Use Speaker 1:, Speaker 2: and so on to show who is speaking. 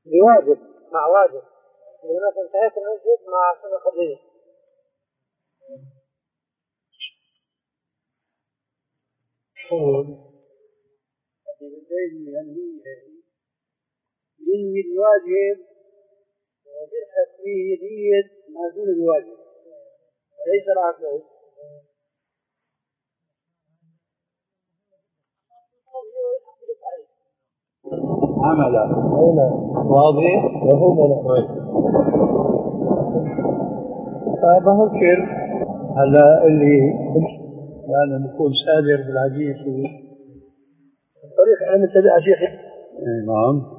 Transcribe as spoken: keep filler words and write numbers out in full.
Speaker 1: بواجب مع واجب، يعني مثلا انتهيت المسجد مع سنة قبلية. ينوي الواجب وبالحسبية نية ما دون الواجب وليس العكس. عملا واضح وهم نحوه. فبفكر على اللي يعني نكون سادر بالحديث طريق علم التبعة شيخ. نعم.